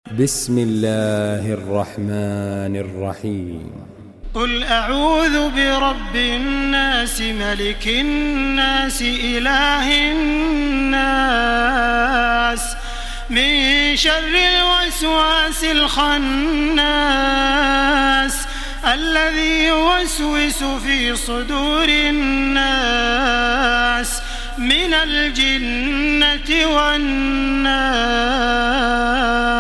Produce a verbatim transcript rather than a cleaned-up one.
بسم الله الرحمن الرحيم. قل أعوذ برب الناس ملك الناس إله الناس من شر الوسواس الخناس الذي يوسوس في صدور الناس من الجنة والناس.